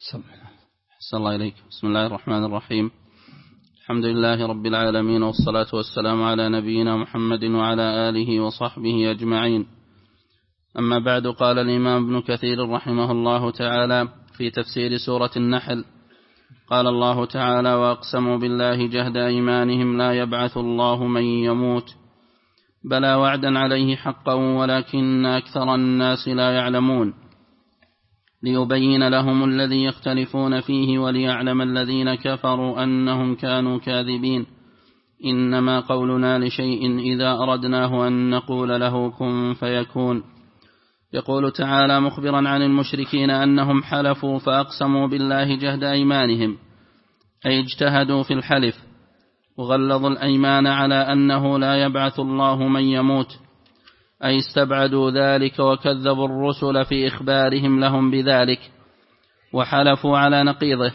أحسن الله إليك. بسم الله الرحمن الرحيم. الحمد لله رب العالمين، والصلاة والسلام على نبينا محمد وعلى آله وصحبه أجمعين. أما بعد، قال الإمام ابن كثير رحمه الله تعالى في تفسير سورة النحل: قال الله تعالى: وأقسموا بالله جهد أيمانهم لا يبعث الله من يموت بلى وعدا عليه حقا ولكن أكثر الناس لا يعلمون، ليبين لهم الذي يختلفون فيه وليعلم الذين كفروا أنهم كانوا كاذبين. إنما قولنا لشيء إذا أردناه أن نقول له كن فيكون. يقول تعالى مخبرا عن المشركين أنهم حلفوا فأقسموا بالله جهد أيمانهم، أي اجتهدوا في الحلف وغلظوا الأيمان على أنه لا يبعث الله من يموت، أي استبعدوا ذلك وكذبوا الرسل في إخبارهم لهم بذلك وحلفوا على نقيضه.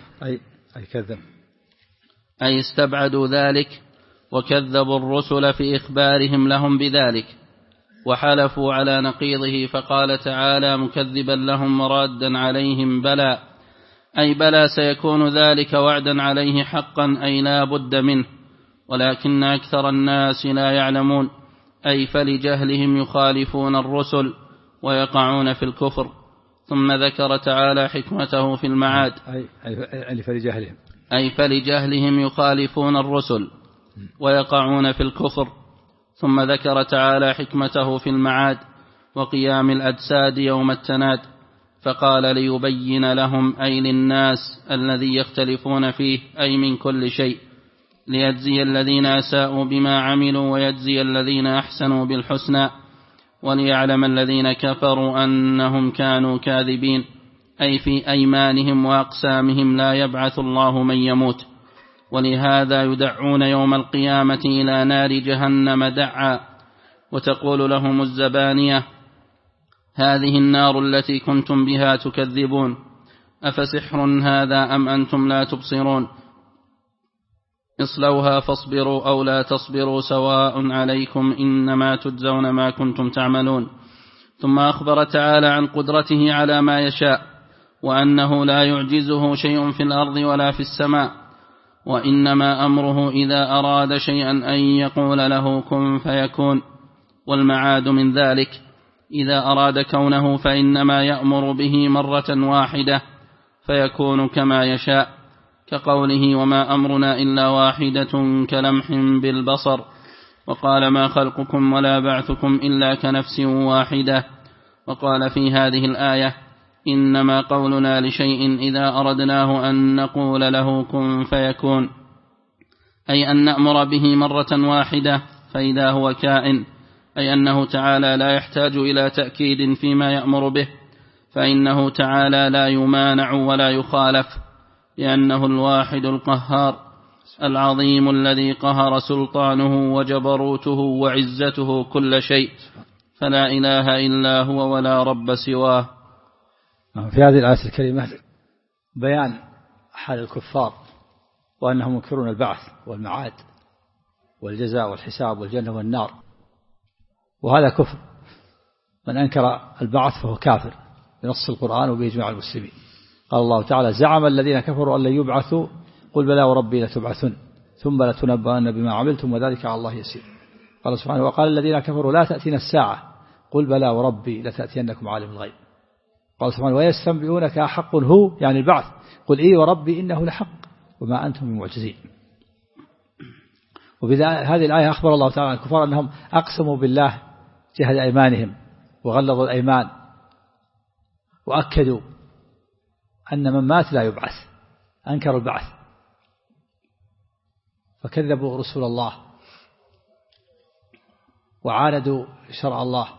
أي استبعدوا ذلك وكذبوا الرسل في إخبارهم لهم بذلك وحلفوا على نقيضه. فقال تعالى مكذبا لهم مرادا عليهم: بلى، أي بلى سيكون ذلك وعدا عليه حقا، أي لا بد منه، ولكن أكثر الناس لا يعلمون، أي فلجهلهم يخالفون الرسل ويقعون في الكفر. ثم ذكر تعالى حكمته في المعاد، أي فلجهلهم يخالفون الرسل ويقعون في الكفر. ثم ذكر تعالى حكمته في المعاد وقيام الأجساد يوم التناد، فقال ليبين لهم، أي للناس الذي يختلفون فيه، أي من كل شيء، ليجزي الذين أساءوا بما عملوا ويجزي الذين أحسنوا بالحسنى، وليعلم الذين كفروا أنهم كانوا كاذبين، أي في أيمانهم وأقسامهم لا يبعث الله من يموت. ولهذا يدعون يوم القيامة إلى نار جهنم دعا، وتقول لهم الزبانية: هذه النار التي كنتم بها تكذبون، أفسحر هذا أم أنتم لا تبصرون، اصلوها فاصبروا أو لا تصبروا سواء عليكم إنما تجزون ما كنتم تعملون. ثم أخبر تعالى عن قدرته على ما يشاء، وأنه لا يعجزه شيء في الأرض ولا في السماء، وإنما أمره إذا أراد شيئا أن يقول له كن فيكون. والمعاد من ذلك إذا أراد كونه فإنما يأمر به مرة واحدة فيكون كما يشاء، كقوله: وما أمرنا إلا واحدة كلمح بالبصر. وقال: ما خلقكم ولا بعثكم إلا كنفس واحدة. وقال في هذه الآية: إنما قولنا لشيء إذا أردناه أن نقول له كن فيكون، أي أن نأمر به مرة واحدة فإذا هو كائن، أي أنه تعالى لا يحتاج إلى تأكيد فيما يأمر به، فإنه تعالى لا يمانع ولا يخالف، لأنه الواحد القهار العظيم الذي قهر سلطانه وجبروته وعزته كل شيء، فلا إله إلا هو ولا رب سواه. في هذه الآية الكريمة بيان حال الكفار وأنهم ينكرون البعث والمعاد والجزاء والحساب والجنة والنار، وهذا كفر. من أنكر البعث فهو كافر بنص القرآن وبإجماع المسلمين. قال الله تعالى: زعم الذين كفروا أن لن يبعثوا قل بلى وربي لتبعثن ثم لتنبؤن بما عملتم وذلك على الله يسير. قال سبحانه: وقال الذين كفروا لا تأتينا الساعة قل بلى وربي لتأتينكم عالم الغيب. قال سبحانه: ويستنبئونك أحق هو، يعني البعث، قل إيه وربي إنه لحق وما أنتم بمعجزين. وبهذه الآية أخبر الله تعالى عن الكفار أنهم أقسموا بالله جهد أيمانهم وغلظوا الأيمان وأكدوا أن من مات لا يبعث، أنكروا البعث فكذبوا رسول الله وعاندوا شرع الله.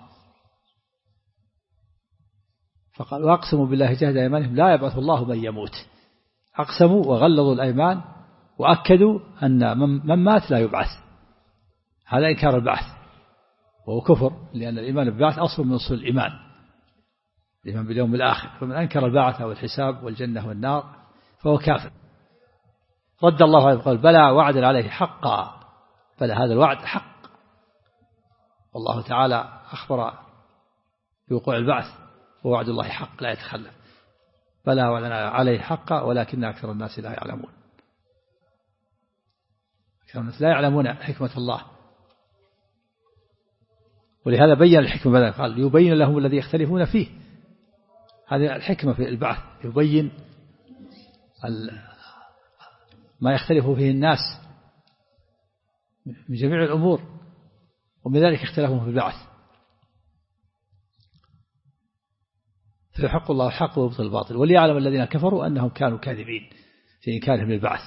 فقال: وأقسموا بالله جهد أيمانهم لا يبعث الله من يموت. أقسموا وغلظوا الأيمان وأكدوا أن من مات لا يبعث، هذا إنكار البعث وهو كفر، لأن الإيمان بالبعث أصل من أصول الإيمان، الإيمان باليوم الآخر. فمن أنكر البعث والحساب والجنة والنار فهو كافر. رد الله عليه وقال: بلى وعدا عليه حقا، بلى هذا الوعد حق، والله تعالى أخبر بوقوع البعث ووعد الله حق لا يتخلف. بلى ولنا عليه حقا ولكن أكثر الناس لا يعلمون. لا يعلمون حكمة الله، ولهذا بين الحكمة بدأ قال يبين لهم الذي يختلفون فيه. هذه الحكمة في البعث، يبين ما يختلف فيه الناس من جميع الأمور، ومن ذلك اختلافهم في البعث، فيحق الله الحق ويبطل الباطل، وليعلم الذين كفروا أنهم كانوا كاذبين في إنكارهم للبعث.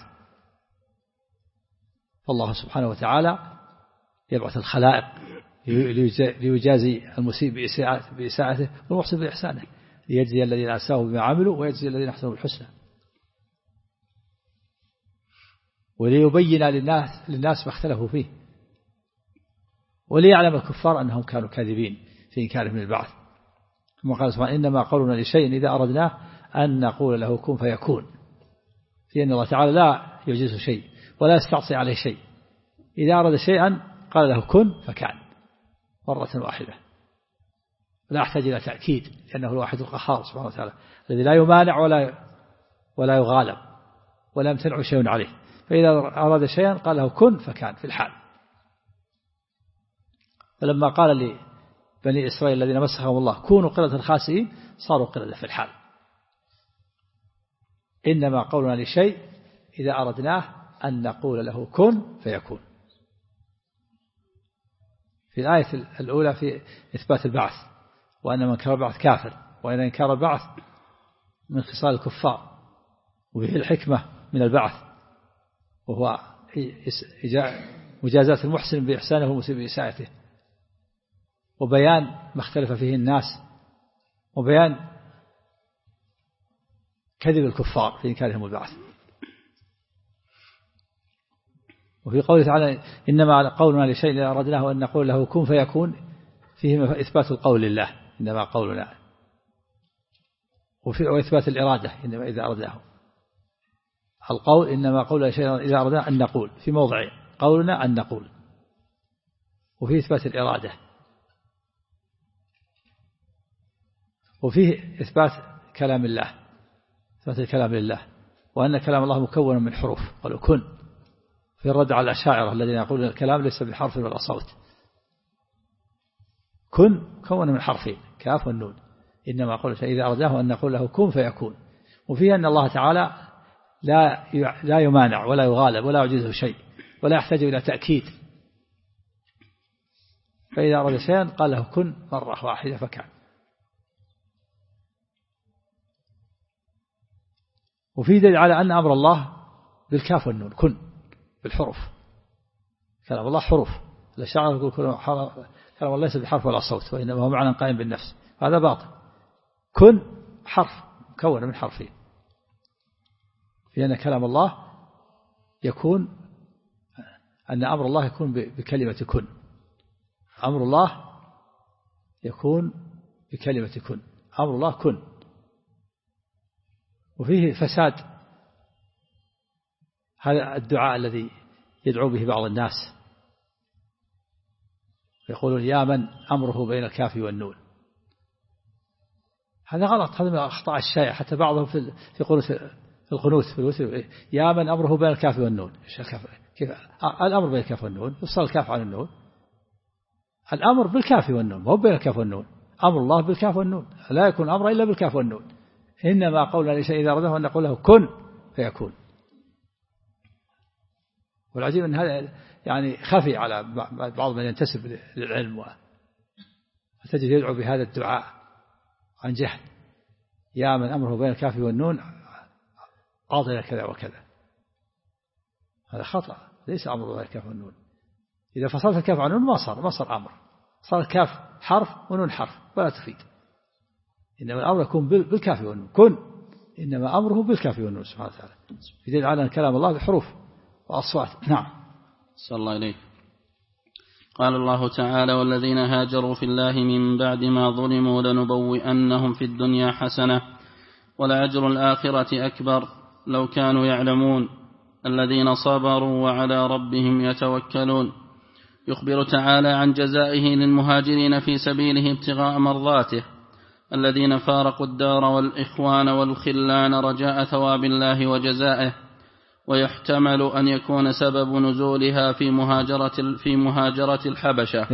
فالله سبحانه وتعالى يبعث الخلائق ليجازي المسيء بإساءته والمحسن بإحسانه، ليجزي الذين أساءوا بما عملوا ويجزي الذين أحسنوا بالحسنى، وليبين للناس ما اختلفوا فيه، وليعلم الكفار أنهم كانوا كاذبين في إنكارهم للبعث. ثم قال سبحانه إنما قولنا لشيء إذا أردناه أن نقول له كن فيكون، في أن الله تعالى لا يعجزه شيء ولا يستعصي عليه شيء، إذا أراد شيئا قال له كن فكان مرة واحدة، لا يحتاج إلى تأكيد، لأنه الواحد القهار سبحانه وتعالى الذي لا يمانع ولا يغالب ولا يمتنع شيء عليه، فإذا أراد شيئا قال له كن فكان في الحال. فلما قال لبني إسرائيل الذين مسخهم الله كونوا قردة خاسئين صاروا قردة في الحال. إنما قولنا لشيء إذا أردناه أن نقول له كن فيكون. في الآية الأولى في إثبات البعث، وأن من انكر البعث كافر، وأن انكار البعث من خصال الكفار، وفيه الحكمة من البعث وهو مجازات المحسن بإحسانه والمسيء بإساءته، وبيان ما اختلف فيه الناس، وبيان كذب الكفار في إنكارهم البعث. وفي قوله تعالى إنما قولنا لشيء إذا أردناه أن نقول له كن فيكون، فيه إثبات القول لله إنما قولنا، وإثبات الإرادة إنما إذا أردناه. القول إنما قولنا لشيء إذا أردناه أن نقول في موضعين، قولنا أن نقول، وفيه إثبات الإرادة، وفيه إثبات كلام الله، إثبات الكلام لله، وأن كلام الله مكون من حروف، قالوا كن، في الرد على الأشاعرة الذين يقولون الكلام ليس بحرف ولا صوت. كن كون من حرفين كاف والنون، إنما قول شيء إذا أردناه أن نقول له كن فيكون. وفيه أن الله تعالى لا يمانع ولا يغالب ولا يعجزه شيء ولا يحتاج إلى تأكيد، فإذا أراد شيئا قال له كن مرة واحدة فكان. وفيه دليل على أن أمر الله بالكاف والنون، كن بالحروف، كلام الله حروف. الأشاعرة يقول كلام الله ليس بحرف ولا صوت، وإنما هو معنى قائم بالنفس، هذا باطل. كن حرف مكون من حرفين، لأن كلام الله يكون أن أمر الله يكون بكلمة كن، أمر الله يكون بكلمة كن، أمر الله كن. وفيه فساد هذا الدعاء الذي يدعو به بعض الناس، يقولون يا من أمره بين الكاف والنون، هذا غلط، هذا من الأخطاء الشائعة، حتى بعضهم في القنوت في الوتر يا من أمره بين الكاف والنون. كيف الأمر بين الكاف والنون؟ يفصل الكاف عن النون، الأمر بالكاف والنون مو بين الكاف والنون، أمر الله بالكاف والنون، لا يكون أمر إلا بالكاف والنون. إنما قولنا لشيء إذا أرده أن نقول له كن فيكون. والعجيب أن هذا يعني خفي على بعض من ينتسب للعلم، فتجد يدعو بهذا الدعاء عن جهل، يا من أمره بين الكاف والنون قاضي كذا وكذا، هذا خطأ، ليس أمره بين الكاف والنون. إذا فصلت الكاف عن النون ما صار أمر، صار الكاف حرف ونون حرف ولا تفيد. إنما الأمر يكون بالكاف والنون، كن إنما أمره بالكاف والنون سبحانه وتعالى، يدل على كلام الله بحروف وأصوات. نعم. صلى الله عليه. قال الله تعالى والذين هاجروا في الله من بعد ما ظلموا لنبوئنهم في الدنيا حسنة ولأجر الآخرة أكبر لو كانوا يعلمون الذين صبروا وعلى ربهم يتوكلون. يخبر تعالى عن جزائه للمهاجرين في سبيله ابتغاء مرضاته، الذين فارقوا الدار والإخوان والخلان رجاء ثواب الله وجزائه. ويحتمل أن يكون سبب نزولها في مهاجرة الحبشة.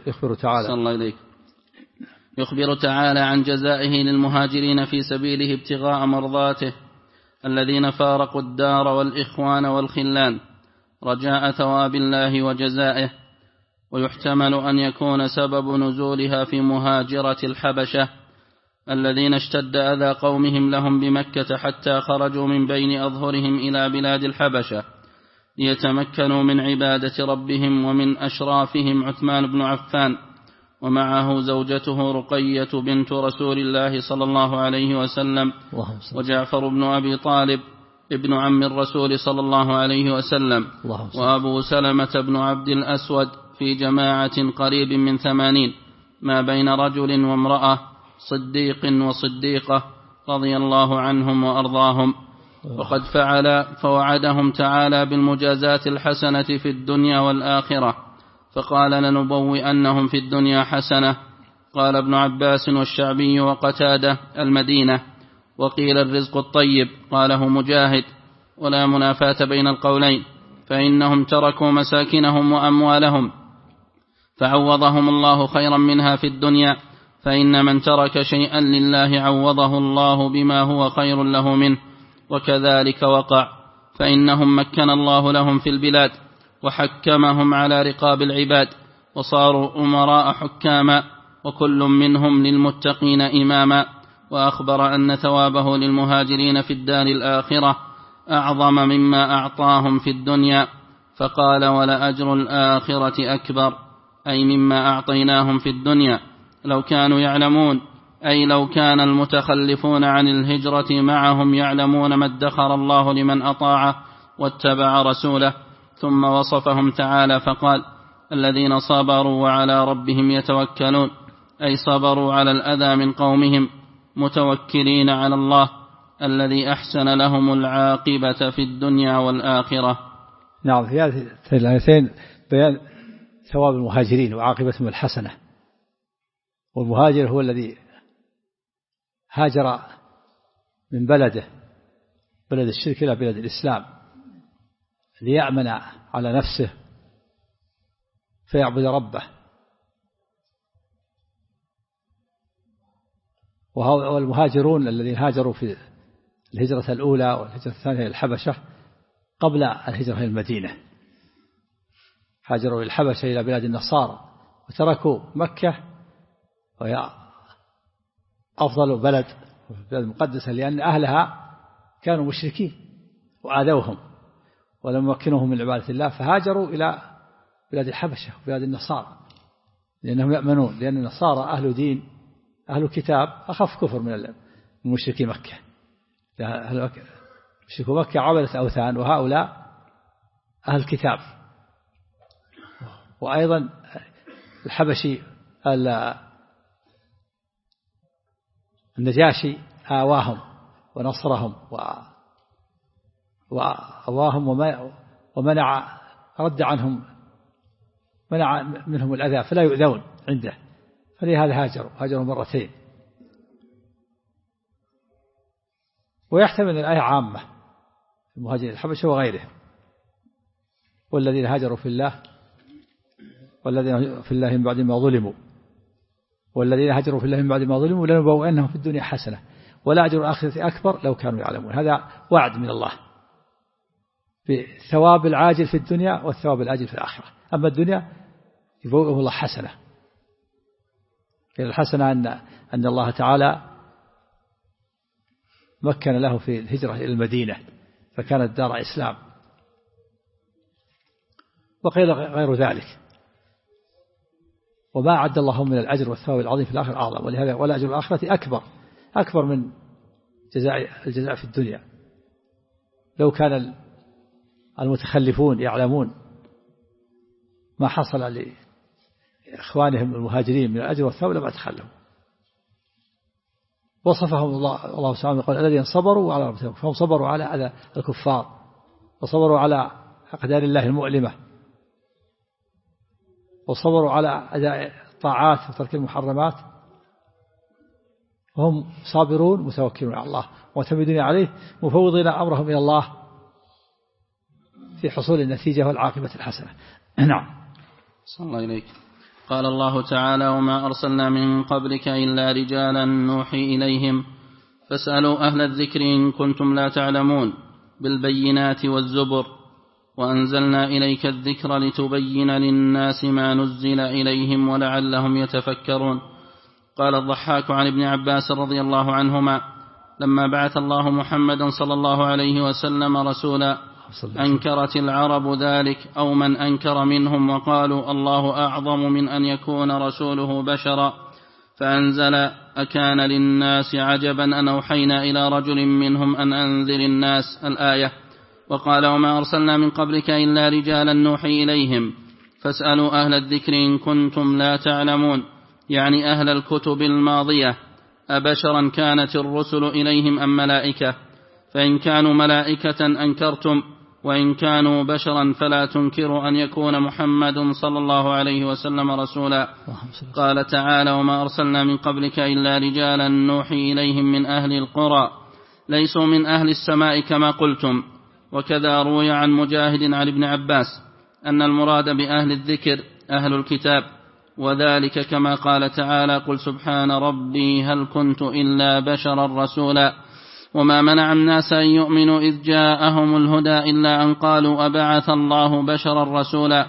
يخبر تعالى عن جزائه للمهاجرين في سبيله ابتغاء مرضاته الذين فارقوا الدار والإخوان والخلان رجاء ثواب الله وجزائه. ويحتمل أن يكون سبب نزولها في مهاجرة الحبشة الذين اشتد أذى قومهم لهم بمكة حتى خرجوا من بين أظهرهم إلى بلاد الحبشة ليتمكنوا من عبادة ربهم. ومن أشرافهم عثمان بن عفان ومعه زوجته رقية بنت رسول الله صلى الله عليه وسلم وجعفر بن أبي طالب ابن عم الرسول صلى الله عليه وسلم وأبو سلمة بن عبد الأسود في جماعة قريب من 80 ما بين رجل وامرأة صديق وصديقة رضي الله عنهم وأرضاهم. وقد فعل فوعدهم تعالى بالمجازات الحسنة في الدنيا والآخرة فقال لنبوئنهم في الدنيا حسنة. قال ابن عباس والشعبي وقتادة المدينة. وقيل الرزق الطيب قاله مجاهد. ولا منافاة بين القولين فإنهم تركوا مساكنهم وأموالهم فعوضهم الله خيرا منها في الدنيا. فإن من ترك شيئا لله عوضه الله بما هو خير له منه. وكذلك وقع فإنهم مكن الله لهم في البلاد وحكمهم على رقاب العباد وصاروا أمراء حكاما وكل منهم للمتقين إماما. وأخبر أن ثوابه للمهاجرين في الدار الآخرة أعظم مما أعطاهم في الدنيا فقال ولأجر الآخرة أكبر أي مما أعطيناهم في الدنيا لو كانوا يعلمون أي لو كان المتخلفون عن الهجرة معهم يعلمون ما ادخر الله لمن أطاعه واتبع رسوله. ثم وصفهم تعالى فقال الذين صبروا وعلى ربهم يتوكلون أي صبروا على الأذى من قومهم متوكلين على الله الذي أحسن لهم العاقبة في الدنيا والآخرة. نعم في هذه الآيتين بيان ثواب المهاجرين وعاقبتهم الحسنة. والمهاجر هو الذي هاجر من بلد الشرك إلى بلد الإسلام ليأمن على نفسه فيعبد ربه. والمهاجرون الذين هاجروا في الهجرة الأولى والهجرة الثانية إلى الحبشة قبل الهجرة إلى المدينة هاجروا إلى الحبشة إلى بلاد النصارى وتركوا مكة وهي أفضل بلد مقدسة لأن أهلها كانوا مشركين وآذوهم ولم يمكنوهم من عبادة الله فهاجروا إلى بلاد الحبشة وبلاد النصارى لأنهم يأمنون لأن النصارى أهل دين أهل كتاب أخف كفر من مشركي مكة. مشركي مكة عبدة أوثان وهؤلاء أهل كتاب. وأيضا الحبشي النجاشي آواهم ونصرهم وآواهم ومنع رد عنهم منع منهم الأذى فلا يؤذون عنده فلهذا هاجروا مرتين. ويحتمل الآية عامة في المهاجرين الحبشة وغيرهم والذين هاجروا في الله والذين في الله من بعد ما ظلموا والذين هاجروا في الله من بعد ما ظلموا لنبوئنهم في الدنيا حسنة ولا أجر الآخرة أكبر لو كانوا يعلمون. هذا وعد من الله بثواب العاجل في الدنيا والثواب الآجل في الآخرة. أما الدنيا يبوئهم الله حسنة. الحسنة أن الله تعالى مكن له في الهجرة إلى المدينة فكانت دار إسلام. وقيل غير ذلك وما أعد الله من الأجر والثواب العظيم في الآخرة أعظم ولهذا ولا أجر الآخرة أكبر من الجزاء في الدنيا. لو كان المتخلفون يعلمون ما حصل لإخوانهم المهاجرين من الأجر والثواب لما تخلفوا. وصفهم الله سبحانه يقول الذين صبروا على ربهم فهم صبروا على أذى الكفار وصبروا على أقدار الله المؤلمة وصبروا على أداء الطاعات وترك المحرمات وهم صابرون متوكلون على الله معتمدون عليه مفوضين أمرهم إلى الله في حصول النتيجة والعاقبة الحسنة. نعم. صلى الله إليك. قال الله تعالى: وما أرسلنا من قبلك إلا رجالا نوحي إليهم فاسألوا أهل الذكر إن كنتم لا تعلمون بالبينات والزبر وأنزلنا إليك الذكر لتبين للناس ما نزل إليهم ولعلهم يتفكرون. قال الضحاك عن ابن عباس رضي الله عنهما: لما بعث الله محمدا صلى الله عليه وسلم رسولا أنكرت العرب ذلك أو من أنكر منهم وقالوا الله أعظم من أن يكون رسوله بشرا، فأنزل: أكان للناس عجبا أن أوحينا إلى رجل منهم أن أنذر الناس الآية. وقال: وما أرسلنا من قبلك إلا رجالا نوحي إليهم فاسألوا أهل الذكر إن كنتم لا تعلمون، يعني أهل الكتب الماضية، أبشرا كانت الرسل إليهم أم ملائكة؟ فإن كانوا ملائكة أنكرتم، وإن كانوا بشرا فلا تنكروا أن يكون محمد صلى الله عليه وسلم رسولا. قال تعالى: وما أرسلنا من قبلك إلا رجالا نوحي إليهم من أهل القرى ليسوا من أهل السماء كما قلتم. وكذا روي عن مجاهد عن ابن عباس أن المراد بأهل الذكر أهل الكتاب، وذلك كما قال تعالى: قل سبحان ربي هل كنت إلا بشرا رسولا. وما منع الناس أن يؤمنوا إذ جاءهم الهدى إلا أن قالوا أبعث الله بشرا رسولا.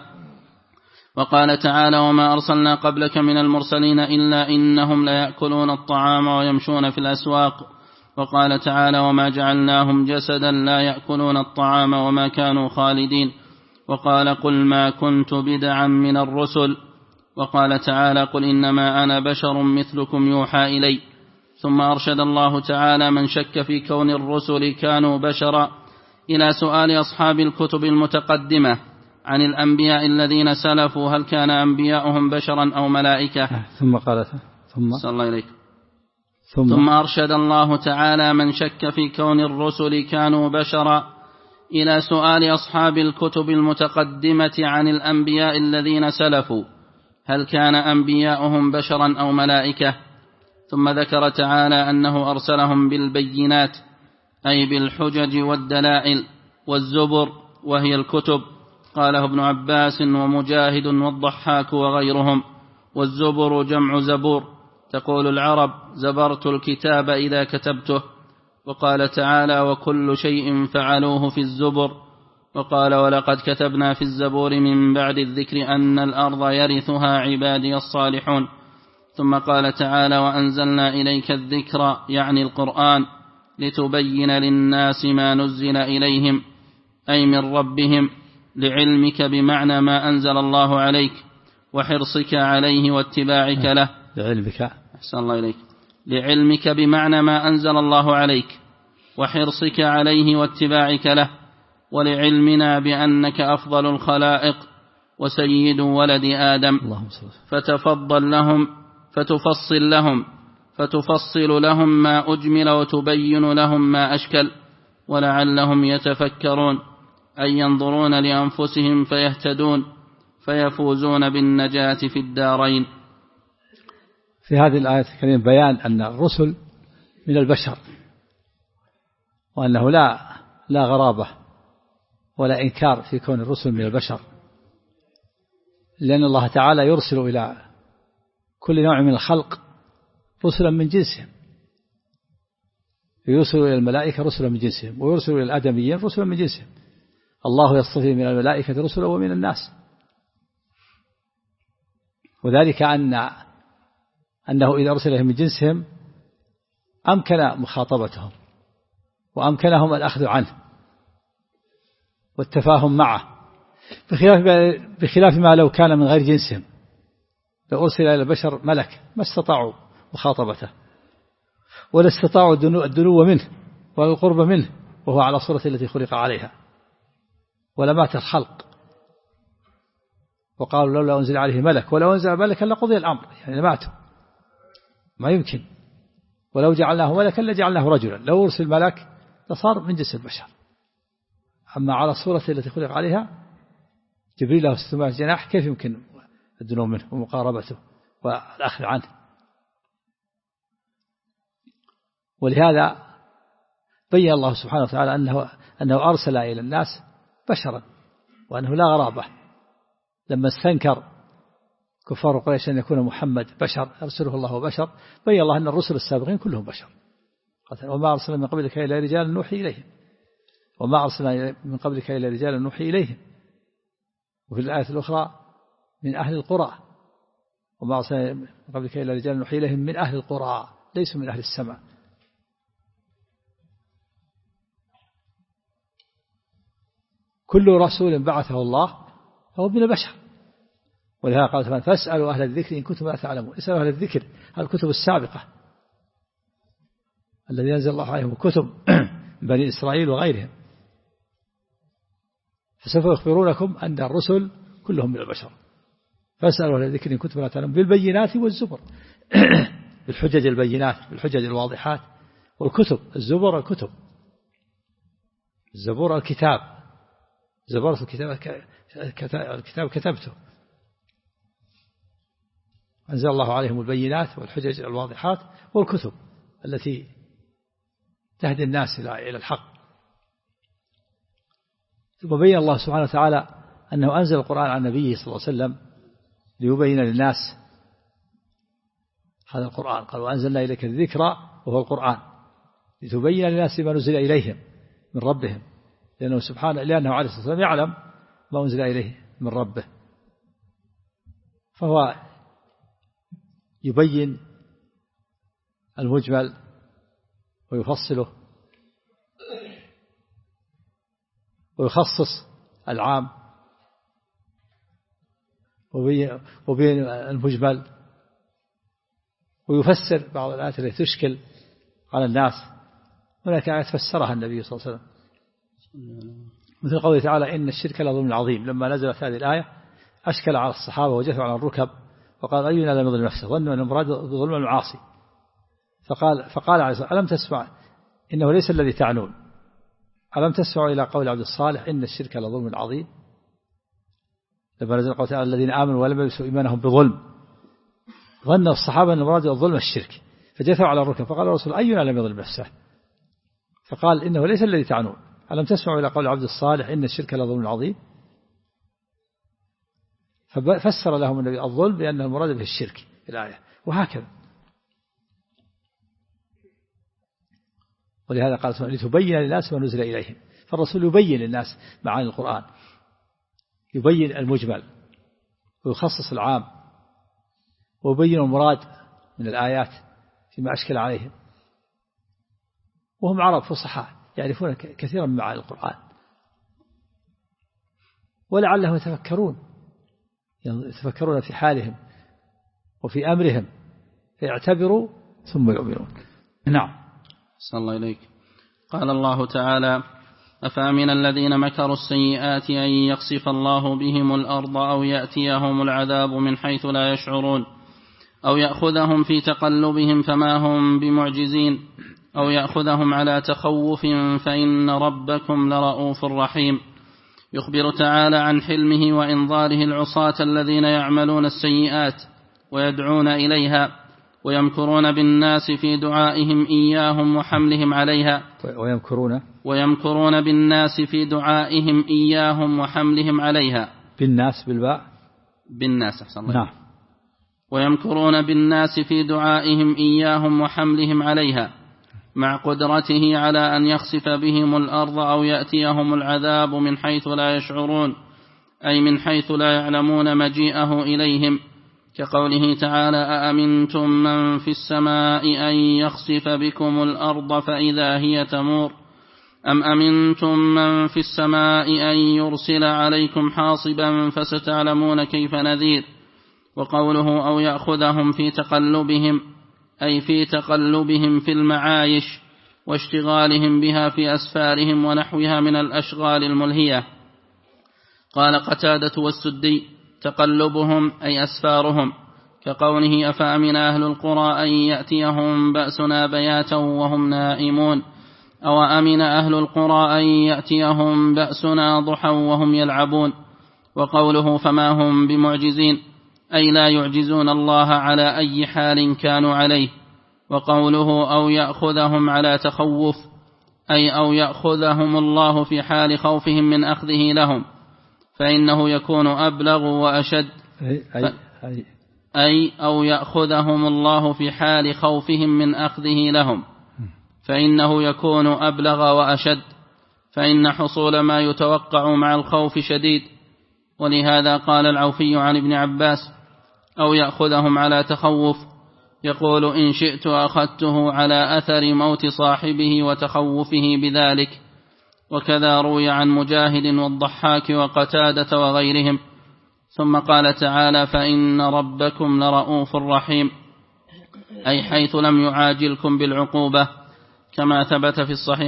وقال تعالى: وما أرسلنا قبلك من المرسلين إلا إنهم ليأكلون الطعام ويمشون في الأسواق. وقال تعالى: وما جعلناهم جسدا لا يأكلون الطعام وما كانوا خالدين. وقال: قل ما كنت بدعا من الرسل. وقال تعالى: قل إنما أنا بشر مثلكم يوحى إلي. ثم أرشد الله تعالى من شك في كون الرسل كانوا بشرا إلى سؤال أصحاب الكتب المتقدمة عن الأنبياء الذين سلفوا هل كان أنبياؤهم بشرا أو ملائكة. ثم أرشد الله تعالى من شك في كون الرسل كانوا بشرا إلى سؤال أصحاب الكتب المتقدمة عن الأنبياء الذين سلفوا هل كان أنبياؤهم بشرا أو ملائكة. ثم ذكر تعالى أنه أرسلهم بالبينات أي بالحجج والدلائل والزبر وهي الكتب. قاله ابن عباس ومجاهد والضحاك وغيرهم. والزبر جمع زبور، تقول العرب: زبرت الكتاب إذا كتبته. وقال تعالى: وكل شيء فعلوه في الزبر. وقال: ولقد كتبنا في الزبور من بعد الذكر أن الأرض يرثها عبادي الصالحون. ثم قال تعالى: وأنزلنا إليك الذكر يعني القرآن لتبين للناس ما نزل إليهم أي من ربهم، لعلمك بمعنى ما أنزل الله عليك وحرصك عليه واتباعك له. أحسن الله إليك. لعلمك بمعنى ما أنزل الله عليك وحرصك عليه واتباعك له، ولعلمنا بأنك أفضل الخلائق وسيد ولد آدم، فتفصل لهم ما أجمل وتبين لهم ما أشكل، ولعلهم يتفكرون أي ينظرون لأنفسهم فيهتدون فيفوزون بالنجاة في الدارين. في هذه الآية الكريمة بيان أن الرسل من البشر، وأنه لا غرابة ولا إنكار في كون الرسل من البشر، لأن الله تعالى يرسل إلى كل نوع من الخلق رسلا من جنسهم، يرسل إلى الملائكة رسلا من جنسهم، ويرسل إلى الآدميين رسلا من جنسهم. الله يصطفي من الملائكة رسلا ومن الناس، وذلك أنه إذا أرسل من جنسهم أمكن مخاطبتهم وأمكنهم الأخذ عنه والتفاهم معه، بخلاف ما لو كان من غير جنسهم، لو أرسل إلى البشر ملك ما استطاعوا مخاطبته ولا استطاعوا الدنو منه ولا القرب منه وهو على صورة التي خلق عليها، ولا مات الخلق. وقالوا لولا أنزل عليه ملك، ولو أنزل ملكا لقضي الأمر، يعني ماتوا، ما يمكن. ولو جعلناه ملكا لجعلناه رجلا، لو أرسل ملك لصار من جنس البشر. أما على الصورة التي خلق عليها جبريل له 600 جناح، كيف يمكن الدنو منه ومقاربته والأخذ عنه؟ ولهذا بين الله سبحانه وتعالى أنه أرسل إلى الناس بشرا وأنه لا غرابة. لما استنكر كفار قريش أن يكون محمد بشر أرسله الله بشر، بين الله أن الرسل السابقين كلهم بشر. وما أرسلنا من قبلك إلا رجالا نوحي إليهم، وما أرسلنا من قبلك إلا رجالا نوحي إليهم. وفي الآية الأخرى من أهل القرى، وما أرسلنا من قبلك إلا رجالا نوحي إليهم من أهل القرى ليسوا من أهل السماء. كل رسول بعثه الله فهو من البشر. ولهذا قال تعالى فاسألوا أهل الذكر إن كنتم لا تعلمون. اسألوا أهل الذكر، الكتب السابقة الذي أنزل الله عليهم كتب بني إسرائيل وغيرهم، فسوف يخبرونكم أن الرسل كلهم من البشر. فاسألوا أهل الذكر إن كنتم لا تعلمون بالبينات والزبر بالحجج البينات بالحجج الواضحات، والكتب الزبر الكتب، الزبور الكتاب، زبرت الكتاب كتبته. أنزل الله عليهم البينات والحجج الواضحات والكتب التي تهدي الناس إلى الحق. ثم بين الله سبحانه وتعالى أنه أنزل القرآن على نبيه صلى الله عليه وسلم ليبين للناس هذا القرآن. قال وأنزلنا إليك الذكر وهو القرآن لتبين للناس ما نزل إليهم من ربهم، لأنه عليه الصلاة والسلام يعلم ما أنزل إليه من ربه، فهو يبين المجمل ويفصله ويخصص العام وبين المجمل، ويفسر بعض الآيات التي تشكل على الناس. هناك آيات فسرها النبي صلى الله عليه وسلم مثل قوله تعالى إن الشرك لظلم عظيم. لما نزلت هذه الآية أشكل على الصحابة وجثوا على الركب وقال أينا لم يظلم نفسه، ظنوا أن المراد بظلم المعاصي. فقال عليه الصلاة ألم تسمع إنه ليس الذي تعنون، ألم تسمعوا إلى قول عبد الصالح إن الشرك لظلم عظيم. لما نزل قول تعالى الذين آمنوا ولم يلبسوا إيمانهم بظلم، ظن الصحابة أن المراد الظلم الشرك، فجثوا على الركب فقال الرسول أينا لم يظلم نفسه، فقال إنه ليس الذي تعنون، ألم تسمعوا إلى قول عبد الصالح إن الشرك لظلم عظيم. ففسر لهم النبي الظلم بأن المراد به الشرك الآية، وهكذا. ولهذا قال لتبين للناس ما نزل إليهم، فالرسول يبين للناس معاني القرآن، يبين المجمل ويخصص العام، ويبين المراد من الآيات فيما أشكل عليهم. وهم عرب فصحاء يعرفون كثيرا من معاني القرآن، ولعلهم يتفكرون في حالهم وفي أمرهم فيعتبروا ثم يؤمنون. نعم. صلى الله إليك. قال الله تعالى أفأمن الذين مكروا السيئات أن يخسف الله بهم الأرض أو يأتيهم العذاب من حيث لا يشعرون أو يأخذهم في تقلبهم فما هم بمعجزين أو يأخذهم على تخوف فإن ربكم لرؤوف رحيم. يخبر تعالى عن حلمه وإنظاره العصاة الذين يعملون السيئات ويدعون إليها ويمكرون بالناس في دعائهم إياهم وحملهم عليها ويمكرون بالناس في دعائهم إياهم وحملهم عليها. بالناس بالباء بالناس أحسن الله. نعم. ويمكرون بالناس في دعائهم إياهم وحملهم عليها مع قدرته على أن يخسف بهم الأرض أو يأتيهم العذاب من حيث لا يشعرون، أي من حيث لا يعلمون مجيئه إليهم، كقوله تعالى أأمنتم من في السماء أن يخسف بكم الأرض فإذا هي تمور أم أمنتم من في السماء أن يرسل عليكم حاصبا فستعلمون كيف نذير. وقوله أو يأخذهم في تقلبهم أي في تقلبهم في المعايش واشتغالهم بها في أسفارهم ونحوها من الأشغال الملهية. قال قتادة والسدي تقلبهم أي أسفارهم، كقوله أفأمن أهل القرى أن يأتيهم بأسنا بياتا وهم نائمون أو أمن أهل القرى أن يأتيهم بأسنا ضحى وهم يلعبون. وقوله فما هم بمعجزين أي لا يعجزون الله على أي حال كانوا عليه. وقوله أو يأخذهم على تخوف أي أو يأخذهم الله في حال خوفهم من أخذه لهم، فإنه يكون أبلغ وأشد. أي أو يأخذهم الله في حال خوفهم من أخذه لهم، فإنه يكون أبلغ وأشد، فإن حصول ما يتوقع مع الخوف شديد. ولهذا قال العوفي عن ابن عباس أو يأخذهم على تخوف، يقول إن شئت أخذته على أثر موت صاحبه وتخوفه بذلك. وكذا روي عن مجاهد والضحاك وقتادة وغيرهم. ثم قال تعالى فإن ربكم لرؤوف رحيم، أي حيث لم يعاجلكم بالعقوبة، كما ثبت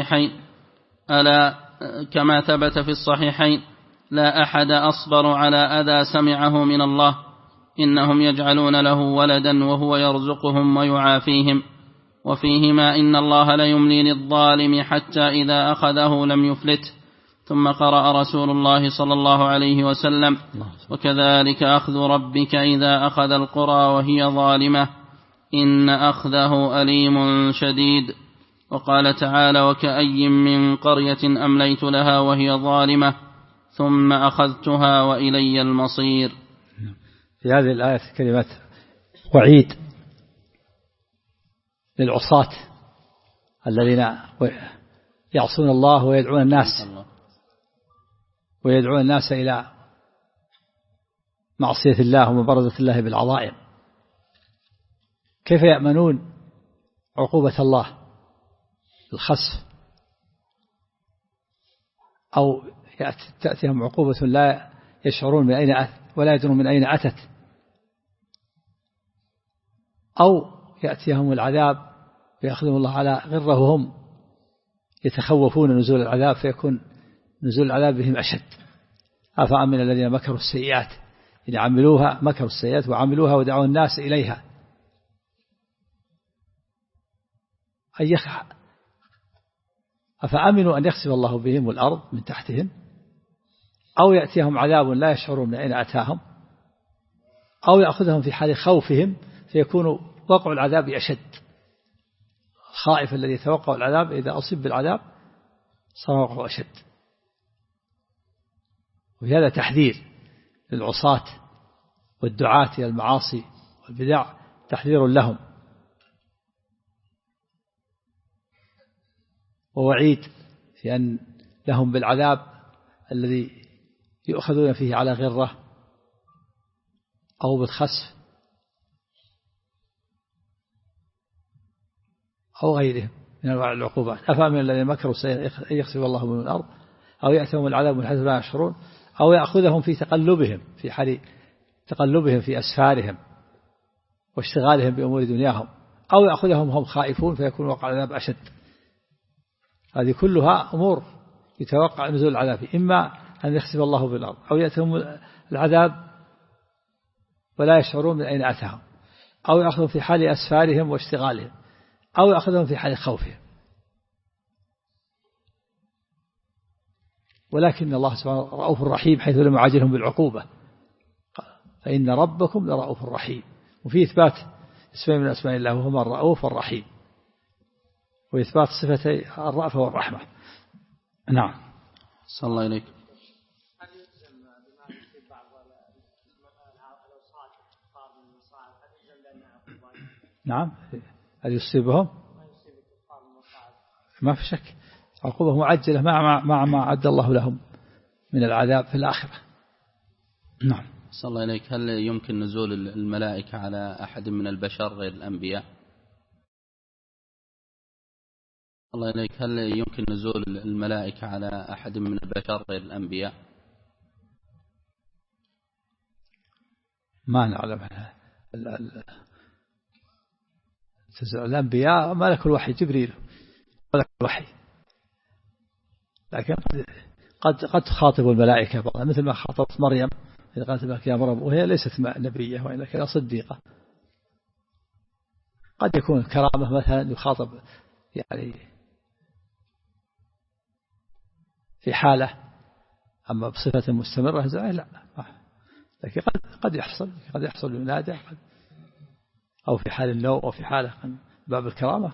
في الصحيحين لا أحد أصبر على أذى سمعه من الله، إنهم يجعلون له ولدا وهو يرزقهم ويعافيهم. وفيهما إن الله ليملي للظالم حتى إذا أخذه لم يفلته. ثم قرأ رسول الله صلى الله عليه وسلم وكذلك أخذ ربك إذا أخذ القرى وهي ظالمة إن أخذه أليم شديد. وقال تعالى وكأي من قرية أمليت لها وهي ظالمة ثم أخذتها وإلي المصير. في هذه الآية كلمة وعيد للعصاة الذين يعصون الله ويدعون الناس إلى معصية الله ومبارزة الله بالعظائم. كيف يأمنون عقوبة الله الخسف أو تأتيهم عقوبة لا يشعرون من أين أتت ولا يدرون من أين أتت، أو يأتيهم العذاب فيأخذهم الله على غره وهم يتخوفون نزول العذاب فيكون نزول العذاب بهم أشد. أفأمن الذين مكروا السيئات إذا عملوها مكروا السيئات وعملوها ودعوا الناس إليها أفأمنوا أن يخسف الله بهم الأرض من تحتهم أو يأتيهم عذاب لا يشعرون من أين أتاهم أو يأخذهم في حال خوفهم فيكون وقع العذاب أشد. الخائف الذي يتوقع العذاب إذا أصيب بالعذاب صار وقعه أشد. وهذا تحذير للعصاة والدعاة إلى المعاصي والبدع، تحذير لهم ووعيد في أن لهم بالعذاب الذي يؤخذون فيه على غرة أو بالخسف أو غيرهم من أنواع العقوبات. أفأمن الذين مكروا يخسف الله من الأرض أو يأتيهم العذاب من حيث لا يشعرون أو يأخذهم في تقلبهم في حال تقلبهم في أسفارهم واشتغالهم بأمور دنياهم أو يأخذهم هم خائفون فيكون وقع العذاب أشد. هذه كلها أمور يتوقع نزول العذاب، إما أن يخسف الله بالأرض أو يأتيهم العذاب ولا يشعرون من أين أتاهم أو يأخذهم في حال أسفارهم واشتغالهم أو يأخذهم في حال خوفهم. ولكن الله سبحانه رؤوف رحيم حيث لم يعاجلهم بالعقوبة، فإن ربكم لرؤوف رحيم. وفي إثبات اسمين من أسماء الله وهما الرؤوف والرحيم، وإثبات صفتي الرأفة والرحمة. نعم. صلى الله عليك. نعم. هل يصيبهم؟ ما في شك عقوبة معجلة مع ما عد الله لهم من العذاب في الآخرة. نعم. صلى الله عليك. هل يمكن نزول الملائكة على أحد من البشر غير الأنبياء؟ الله عليك. هل يمكن نزول الملائكة على أحد من البشر غير الأنبياء؟ ما نعلم. الأنبياء ملك الوحي جبريل ملك الوحي، لكن قد تخاطب الملائكة مثل ما خاطبت مريم إذا قالت لك يا مريم وهي ليست نبية وإنما كانت صديقة. قد يكون كرامة مثلا يخاطب يعني في حالة، أما بصفة مستمرة لا. لكن قد يحصل ينادى أو في حال النوم أو في حالة باب الكرامة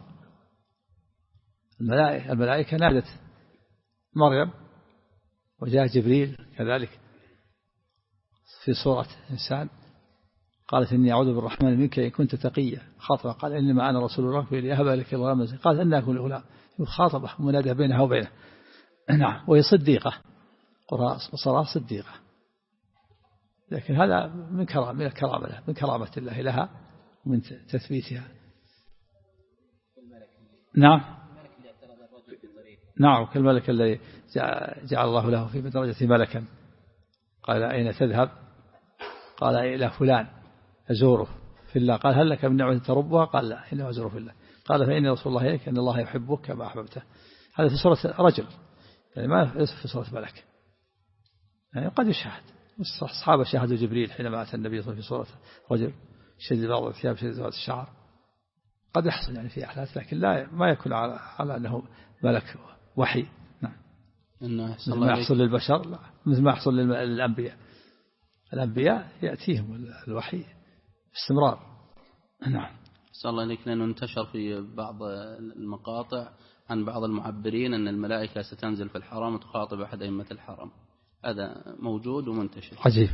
الملائكة نادت مريم، وجاء جبريل كذلك في صورة إنسان، قالت إني أعوذ بالرحمن منك إن كنت تقيا، خاطبة قال إنما أنا رسول ربك لأهب لك الغلام، قال إن أكون غلام، خاطبة منادى بينها وبينه. نعم. وهي صديقة، صلاة صديقة، لكن هذا من كرامة الله لها ومن تثبيتها. نعم كالملك الذي جعل الله له في درجة ملكا، قال أين تذهب؟ قال إلى فلان أزوره في الله، قال هل لك من نعمة تربها؟ قال لا إنما أزوره في الله، قال فإني رسول الله إليك أن الله يحبك كما أحببته. هذا في صورة رجل، يعني ما في صورة ملك، يعني قد يشاهد. الصحابة شاهدوا جبريل حينما أتى النبي صلى الله عليه وسلم في صورة رجل شديد بعض الثياب شديد بعض الشعر، قد يحصل يعني في أحداث، لكن ما يكون على أنه ملك وحي. نعم. مثل ما يحصل للبشر، لا مثل ما يحصل للأنبياء. الأنبياء يأتيهم الوحي باستمرار. نعم. صلى الله عليك. لأنه انتشر في بعض المقاطع عن بعض المعبرين أن الملائكة ستنزل في الحرم وتخاطب أحد أئمة الحرم، هذا موجود ومنتشر. عجيب.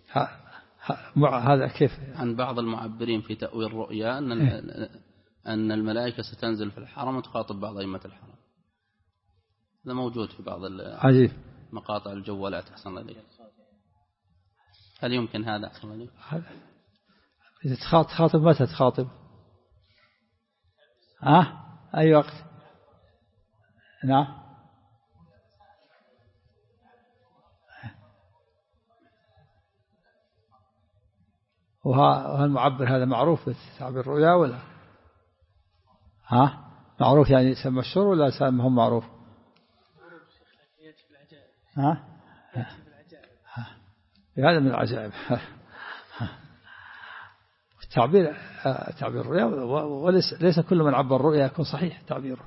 هذا كيف؟ عن بعض المعبرين في تأويل الرؤيا أن الملائكة ستنزل في الحرم وتخاطب بعض أئمة الحرم، هذا موجود في بعض عجيب. مقاطع الجوالات. أحسن الله عليك. هل يمكن هذا؟ أحسن الله عليك. إذا تخاطب متى تخاطب؟ أي وقت؟ نعم. وهالمعبر هذا معروف بتعبير الرؤيا ولا؟ معروف يعني يسمى مشهور ولا يسمى هم معروف؟ هذا من العجائب. تعبير الرؤيا، وليس كل من عبر الرؤيا يكون صحيح تعبيره،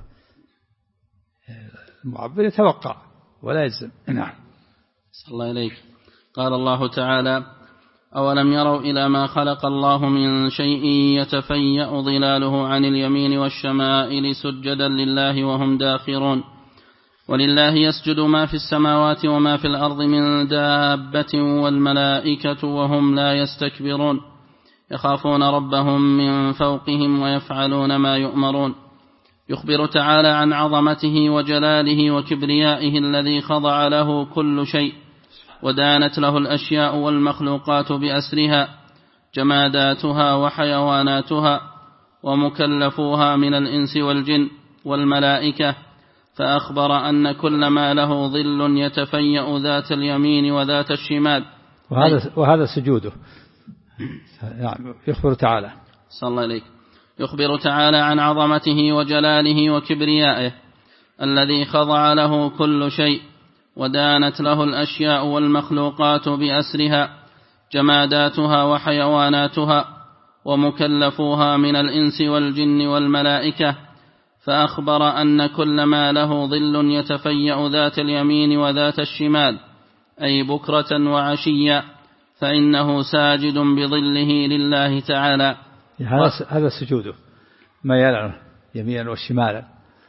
المعبر يتوقع ولا يجزم. نعم. صلى الله عليك. قال الله تعالى: أولم يروا إلى ما خلق الله من شيء يتفيأ ظلاله عن اليمين والشمائل سجدا لله وهم داخرون. ولله يسجد ما في السماوات وما في الأرض من دابة والملائكة وهم لا يستكبرون يخافون ربهم من فوقهم ويفعلون ما يؤمرون. يخبر تعالى عن عظمته وجلاله وكبريائه الذي خضع له كل شيء ودانت له الأشياء والمخلوقات بأسرها، جماداتها وحيواناتها ومكلفوها من الإنس والجن والملائكة، فأخبر أن كل ما له ظل يتفيأ ذات اليمين وذات الشمال. وهذا سجوده. يعني يخبر تعالى صلى الله عليك. يخبر تعالى عن عظمته وجلاله وكبريائه الذي خضع له كل شيء ودانت له الأشياء والمخلوقات بأسرها، جماداتها وحيواناتها ومكلفوها من الإنس والجن والملائكة، فأخبر أن كل ما له ظل يتفيأ ذات اليمين وذات الشمال أي بكرة وعشيا فإنه ساجد بظله لله تعالى. هذا سجوده، ما يلعن يمينا وشمالا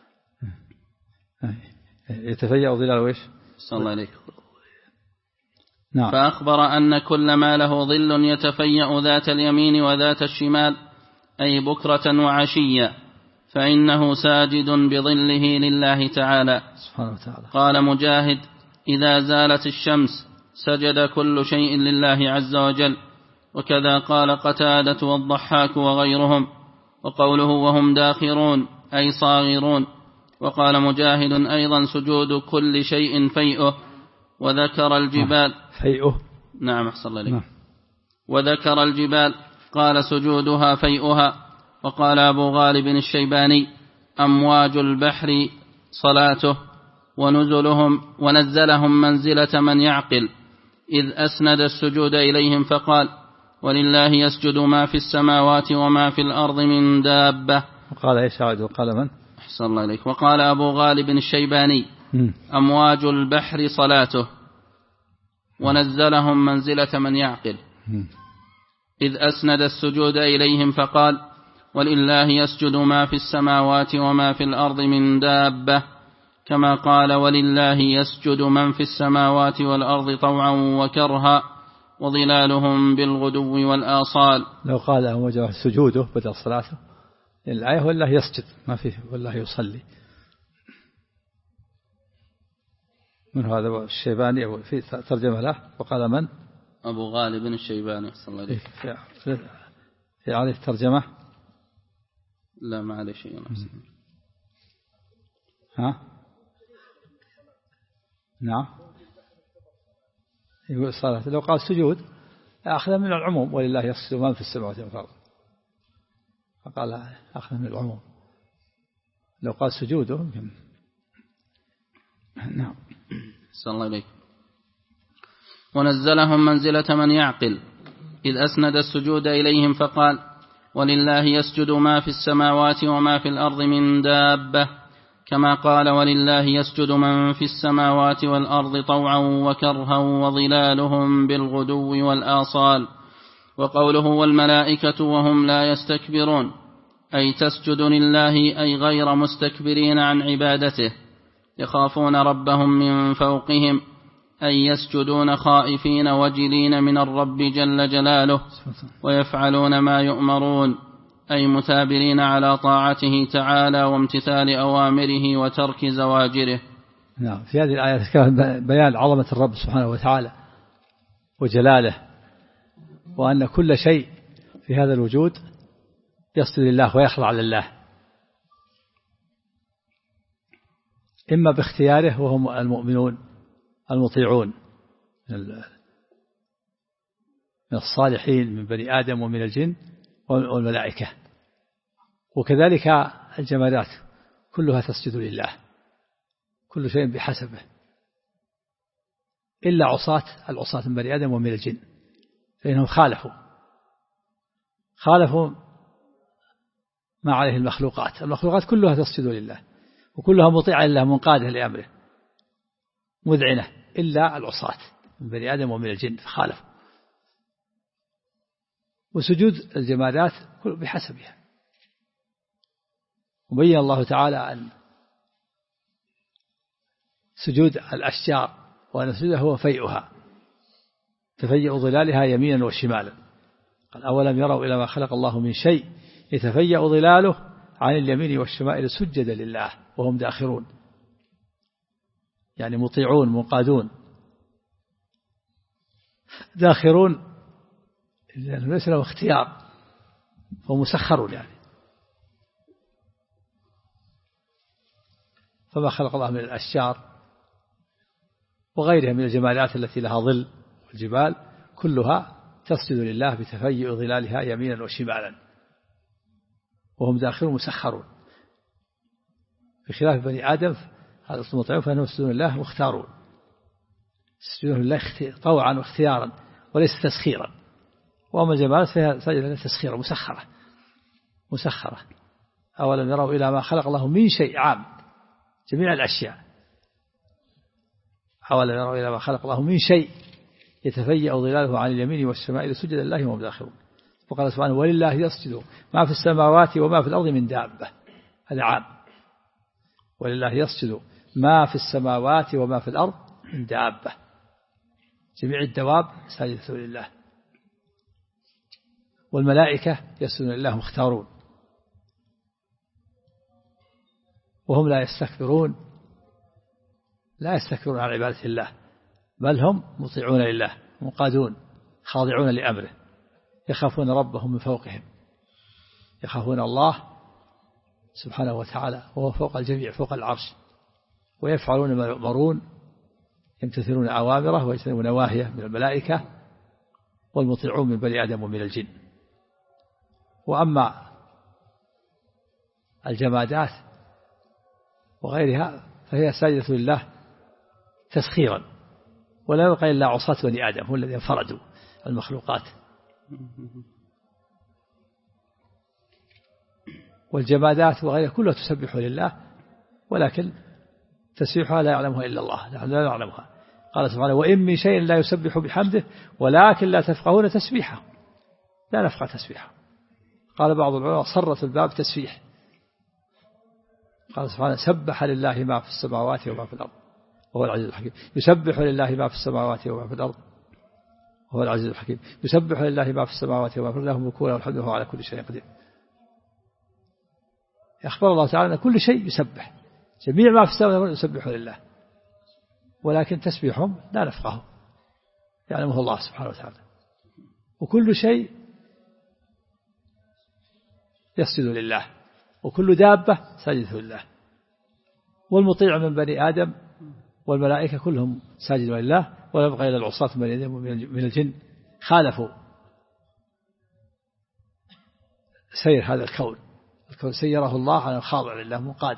يتفيأ ظلاله وإيش؟ صلى الله عليه. نعم. فأخبر أن كل ما له ظل يتفيأ ذات اليمين وذات الشمال أي بكرة وعشيا فإنه ساجد بظله لله تعالى سبحانه وتعالى. قال مجاهد: إذا زالت الشمس سجد كل شيء لله عز وجل. وكذا قال قتادة والضحاك وغيرهم. وقوله وهم داخرون أي صاغرون. وقال مجاهد أيضا: سجود كل شيء فيئه. وذكر الجبال فيئه. نعم أحسن الله عليك. وذكر الجبال قال سجودها فيئها. وقال أبو غالب الشيباني: أمواج البحر صلاته. ونزلهم منزلة من يعقل إذ أسند السجود إليهم فقال: ولله يسجد ما في السماوات وما في الأرض من دابة. وقال إيش عاد؟ وقال من؟ أحسن الله عليك. وقال أبو غالب الشيباني: أمواج البحر صلاته. ونزلهم منزلة من يعقل إذ أسند السجود إليهم فقال: ولله يسجد ما في السماوات وما في الأرض من دابة، كما قال ولله يسجد من في السماوات والأرض طوعا وكرها وظلالهم بالغدو والآصال. لو قال وجه سجوده بدل صلاته الآية والله يسجد ما فيه والله يصلي. من هذا الشيباني في ترجمة له وقال من أبو غالب الشيباني صلى الله عليه في عليه ترجمة لا ما عليه شيء. ها نعم يقول صلاة لو قال سجود أخذ من العموم ولله يسجد من في السماوات والأرض فقال أخذ من العموم لو قال سجوده نعم. صلى الله عليه. ونزلهم منزلة من يعقل إذ أسند السجود إليهم فقال ولله يسجد ما في السماوات وما في الأرض من دابة، كما قال ولله يسجد من في السماوات والأرض طوعا وكرها وظلالهم بالغدو والآصال. وقوله والملائكة وهم لا يستكبرون أي تسجد لله أي غير مستكبرين عن عبادته، يخافون ربهم من فوقهم أي يسجدون خائفين وجلين من الرب جل جلاله، ويفعلون ما يؤمرون أي مثابرين على طاعته تعالى وامتثال أوامره وترك زواجره. نعم. في هذه الآية كان بيان عظمة الرب سبحانه وتعالى وجلاله، وأن كل شيء في هذا الوجود يسجد لله ويخضع لله، إما باختياره وهم المؤمنون المطيعون من الصالحين من بني آدم ومن الجن والملائكة، وكذلك الجمادات كلها تسجد لله، كل شيء بحسبه، إلا العصاة من بني آدم ومن الجن فإنهم خالفوا ما عليه المخلوقات كلها تسجد لله وكلها مطيعة لله منقادة لأمره مذعنة، إلا العصاة من بني آدم ومن الجن فخالفوا. وسجود الجمادات كل بحسبها. وبين الله تعالى أن سجود الأشجار وأن سجودها هو فيئها تفيأ ظلالها يمينا وشمالا. قال أولم يروا إلى ما خلق الله من شيء يتفيأ ظلاله عن اليمين والشمائل سجدا لله وهم داخرون، يعني مطيعون منقادون داخرون، ليس له اختيار، هو مسخر يعني. فما خلق الله من الأشجار وغيرها من الجمالات التي لها ظل والجبال كلها تسجد لله بتفيؤ ظلالها يمينا وشمالا وهم داخلون مسخرون، بخلاف بني آدم هذا المطيعون فإنهم يسجدون لله واختارون، يسجدون لله طوعا واختيارا وليس تسخيرا. وأما الجمالات فيها سجد تسخيرا مسخرة. أولم يروا إلى ما خلق الله من شيء عام جميع الأشياء، أولم يروا إلى ما خلق الله من شيء يتفيأ ظلاله عن اليمين والشمائل سجدا لله وهم داخلون. وقال سبحانه ولله يسجد ما في السماوات وما في الأرض من دابة، هذا عام. ولله يسجد ما في السماوات وما في الأرض من دابة، جميع الدواب ساجدة لله. والملائكة يسجدون لله مختارون وهم لا يستكبرون عن عبادة الله، بل هم مطيعون لله منقادون خاضعون لأمره، يخافون ربهم من فوقهم، يخافون الله سبحانه وتعالى وهو فوق الجميع فوق العرش، ويفعلون ما يؤمرون يمتثلون أوامره ويجتنبون نواهيه من الملائكة والمطيعون من بني آدم ومن الجن. وأما الجمادات وغيرها فهي ساجدة لله تسخيرا، ولا يبقى إلا عصاة بني آدم هم الذين انفردوا المخلوقات. والجمادات وغيرها كلها تسبح لله، ولكن تسبيحها لا يعلمها إلا الله، لا يعلمها. قال سبحانه وإن من شيء لا يسبح بحمده ولكن لا تفقهون تسبيحه، لا نفقه تسبيحه. قال بعض العلماء صرت الباب تسبيح. قال سبحانه سبح لله ما في السماوات وما في الأرض وهو العزيز الحكيم. يسبح لله ما في السماوات وما في الأرض وهو العزيز الحكيم. يسبح لله ما في السماوات وما في الأرض له الملك وله الحمد وهو على كل شيء قدير. أخبر الله تعالى أن كل شيء يسبح، جميع ما في السماوات والأرض يسبح لله، ولكن تسبيحهم لا نفقه يعلمه الله سبحانه وتعالى. وكل شيء يسجد لله، وكل دابة ساجده لله، والمطيع من بني آدم والملائكة كلهم ساجدون لله، ولا يبقى إلا العصاة من الجن خالفوا سير هذا الكون سيره الله على الخاضع لله منقادة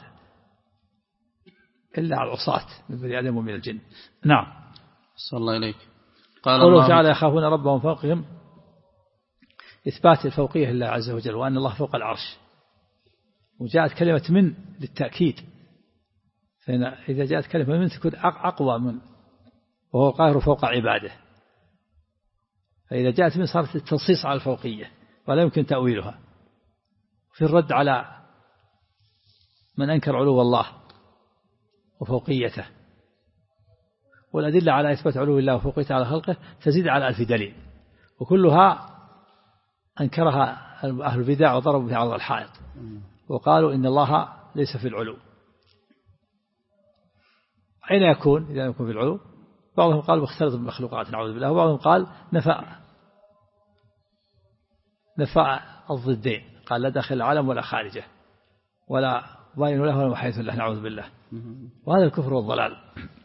إلا على العصاة من بني آدم ومن الجن. نعم. صلى الله إليك. قال الله تعالى يخافون ربهم فوقهم، إثبات الفوقية لله عز وجل، وأن الله فوق العرش. وجاءت كلمة من للتأكيد، فإن إذا جاءت كلمة من تكون أقوى من، وهو القاهر فوق عباده. فإذا جاءت من صارت التنصيص على الفوقية ولا يمكن تأويلها. في الرد على من أنكر علو الله وفوقيته، والأدلة على إثبات علو الله وفوقيته على خلقه تزيد على 1000 دليل، وكلها أنكرها أهل البدع وضربوا في عرض الحائط، وقالوا إن الله ليس في العلو. أين يكون إذا يكون في العلو؟ بعضهم قال مختلط بالمخلوقات نعوذ بالله، وبعضهم قال نفع الضدين، قال لا داخل العالم ولا خارجه، ولا باين له ولا محيث له نعوذ بالله، وهذا الكفر والضلال.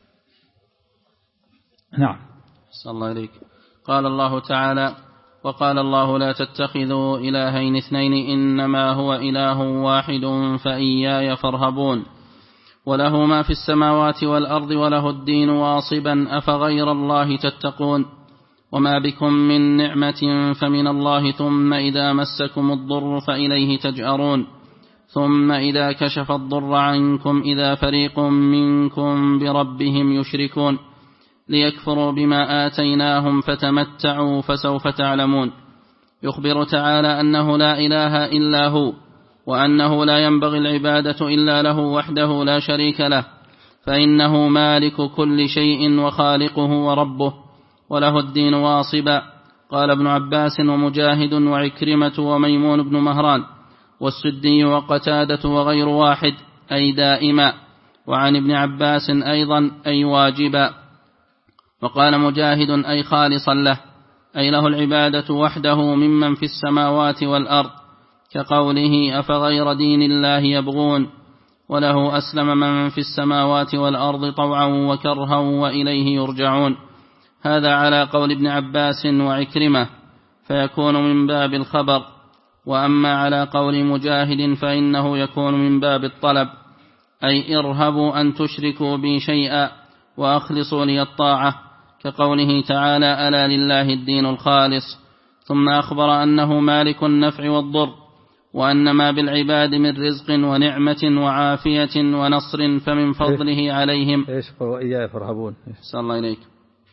نعم. صلى الله عليك. قال الله تعالى: وقال الله لا تتخذوا إلهين اثنين إنما هو إله واحد فإياي فارهبون. وله ما في السماوات والأرض وله الدين واصبا أفغير الله تتقون. وما بكم من نعمة فمن الله ثم إذا مسكم الضر فإليه تجأرون. ثم إذا كشف الضر عنكم إذا فريق منكم بربهم يشركون ليكفروا بما آتيناهم فتمتعوا فسوف تعلمون. يخبر تعالى أنه لا إله إلا هو، وأنه لا ينبغي العبادة إلا له وحده لا شريك له، فإنه مالك كل شيء وخالقه وربه، وله الدين واصبا. قال ابن عباس ومجاهد وعكرمة وميمون بن مهران والسدي وقتادة وغير واحد أي دائما. وعن ابن عباس أيضا أي واجبا. وقال مجاهد أي خالصا له، أي له العبادة وحده ممن في السماوات والأرض، كقوله أفغير دين الله يبغون. وله أسلم من في السماوات والأرض طوعا وكرها وإليه يرجعون. هذا على قول ابن عباس وعكرمة فيكون من باب الخبر. وأما على قول مجاهد فإنه يكون من باب الطلب، أي ارهبوا أن تشركوا بي شيئا وأخلصوا لي الطاعة، كقوله تعالى ألا لله الدين الخالص. ثم أخبر أنه مالك النفع والضر، وأن ما بالعباد من رزق ونعمة وعافية ونصر فمن فضله عليهم. وإياي فارهبون. صلى الله إليك.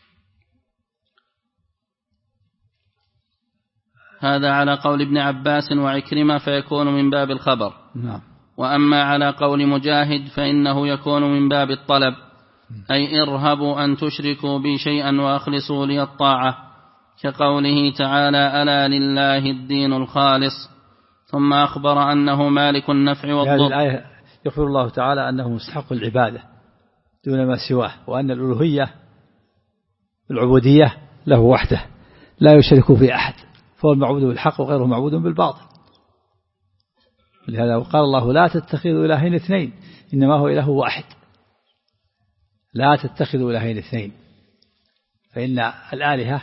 هذا على قول ابن عباس وعكرمة فيكون من باب الخبر. نعم. وأما على قول مجاهد فإنه يكون من باب الطلب، أي ارهبوا أن تشركوا بي شيئا وأخلصوا لي الطاعة، كقوله تعالى ألا لله الدين الخالص. ثم أخبر أنه مالك النفع والضر. هذه الآية يخبر الله تعالى أنه مستحق العبادة دون ما سواه، وأن الألوهية العبودية له وحده لا يشرك في أحد، فهو المعبود بالحق وغيره معبود بالباطل. لهذا قال الله لا تتخذوا إلهين اثنين إنما هو إله واحد. لا تتخذوا إلهين اثنين، فإن الآلهة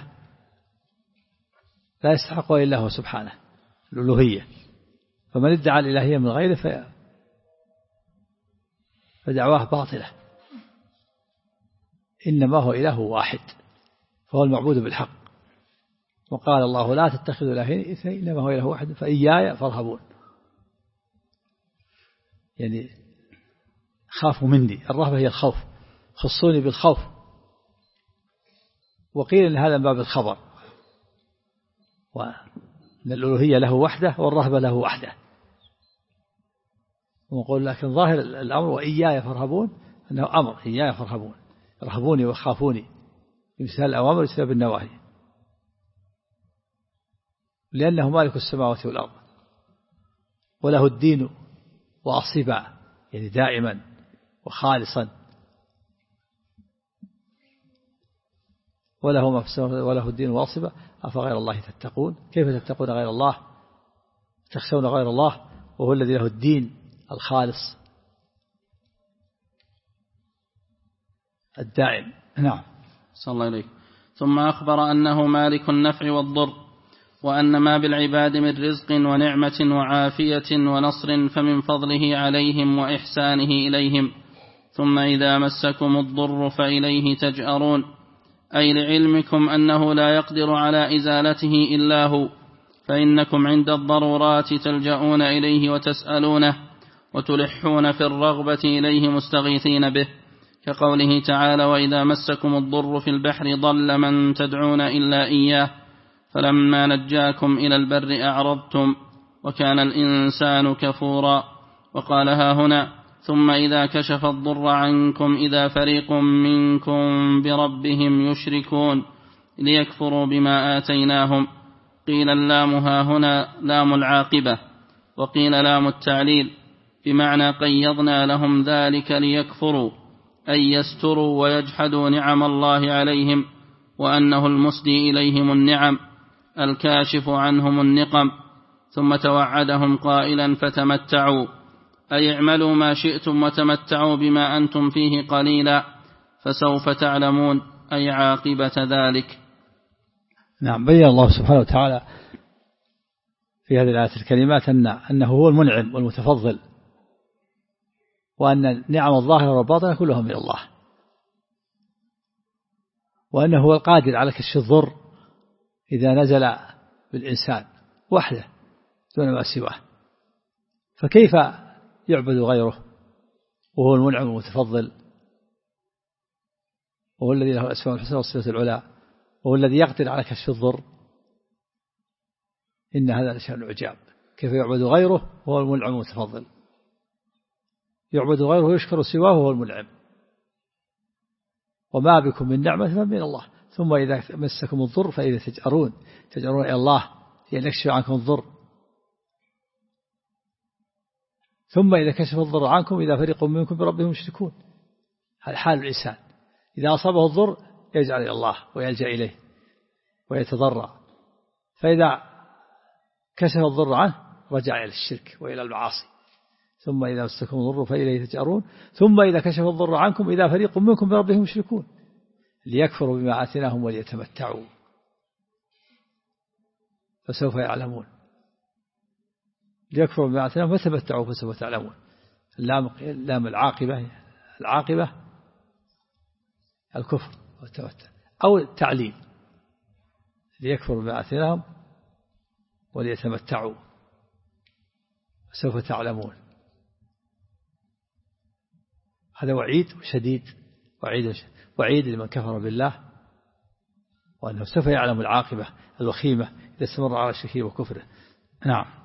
لا يستحق إلا هو سبحانه الألوهية، فمن ادعى الإلهية من غيره فدعواه باطلة. إنما هو إله واحد فهو المعبود بالحق. وقال الله لا تتخذوا إلهين اثنين إنما هو إله واحد فإياي فارهبون، يعني خافوا مني. الرهبة هي الخوف، خصوني بالخوف. وقيل إن هذا من باب الخبر. أن الألوهية له وحده والرهبة له وحده. ونقول لكن ظاهر الأمر وإياي فارهبون أنه أمر إياي فارهبون، ارهبوني وخافوني بامتثال الأوامر واجتناب النواهي، لأنه مالك السماوات والأرض وله الدين واصبا، يعني دائما وخالصا، وله ما في السماوات وله الدين واصبا أفغير الله تتقون، كيف تتقون غير الله تخشون غير الله وهو الذي له الدين الخالص الدائم. نعم. صلى الله عليه. ثم أخبر أنه مالك النفع والضر، وأن ما بالعباد من رزق ونعمة وعافية ونصر فمن فضله عليهم وإحسانه إليهم. ثم إذا مسكم الضر فإليه تجأرون، أي لعلمكم أنه لا يقدر على إزالته إلا هو، فإنكم عند الضرورات تلجؤون إليه وتسألونه وتلحون في الرغبة إليه مستغيثين به، كقوله تعالى: وإذا مسكم الضر في البحر ضل من تدعون إلا إياه فلما نجاكم إلى البر أعرضتم وكان الإنسان كفورا. وقال ها هنا: ثم إذا كشف الضر عنكم إذا فريق منكم بربهم يشركون ليكفروا بما آتيناهم. قيل اللام ها هنا لام العاقبة، وقيل لام التعليل، بمعنى قيضنا لهم ذلك ليكفروا، أي يستروا ويجحدوا نعم الله عليهم، وأنه المسدي إليهم النعم الكاشف عنهم النقم. ثم توعدهم قائلا: فتمتعوا، أي اعملوا ما شئتم وتمتعوا بما أنتم فيه قليلا فسوف تعلمون، أي عاقبة ذلك. نعم. بين الله سبحانه وتعالى في هذه الآيات الكريمات أنه هو المنعم والمتفضل، وأن نعم الظاهرة والباطنة كلها من الله، وأنه هو القادر على كشف الضر إذا نزل بالإنسان وحده دون ما سواه، فكيف يعبد غيره وهو المنعم المتفضل، وهو الذي له الأسماء الحسنى والصفات العلى، وهو الذي يقدر على كشف الضر. إن هذا لشأن عجاب، كيف يعبد غيره وهو المنعم المتفضل، يعبد غيره ويشكر سواه وهو المنعم. وما بكم من نعمة فمن الله، ثم إذا مسكم الضر فإذا تجأرون إلى الله لأن يكشف عنكم الضر، ثم إذا كشف الضر عنكم إذا فريق منكم بربهم يشركون. هذا حال الإنسان إذا أصابه الضر يرجع إلى الله ويلجأ إليه ويتضرع، فإذا كشف الضر عنه رجع إلى الشرك وإلى المعاصي. ثم إذا مسكم الضر فإليه تجأرون، ثم إذا كشف الضر عنكم إذا فريق منكم بربهم يشركون ليكفروا بما آتيناهم وليتمتعوا فسوف يعلمون. ليكفروا بما آتيناهم فتمتعوا فسوف تعلمون. اللام العاقبة الكفر والتمتع أو التعليل، ليكفروا بما آتيناهم وليتمتعوا فسوف تعلمون. هذا وعيد شديد، وعيد لمن كفر بالله، وأنه سوف يعلم العاقبة الوخيمة إذا استمر على شركه وكفره. نعم.